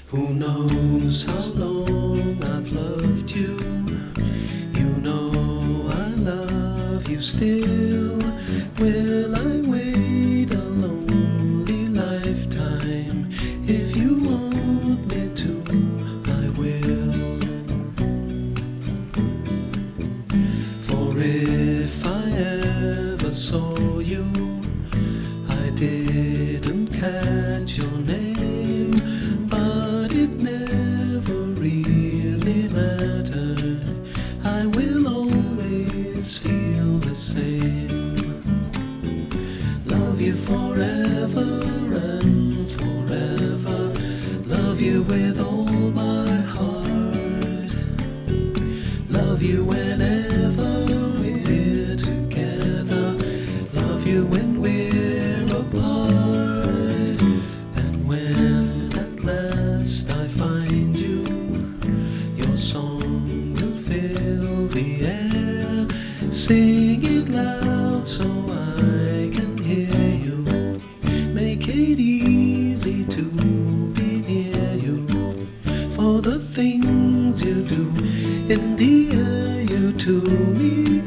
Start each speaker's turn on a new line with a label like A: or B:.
A: Who knows how long I've loved you? You know I love you still. Will I wait a lonely lifetime? If you want me to, I will. For if I ever saw you, I didn't catch your name, but it never really mattered. I will always feel the same. Love you forever and forever. Love you with all my heart. Love you whenever we're together. Love you when we're apart. And when at last I find you, your song will fill the air. Sing it loud so I can hear you. Make it easy to be near you. For the things you do endear you to me.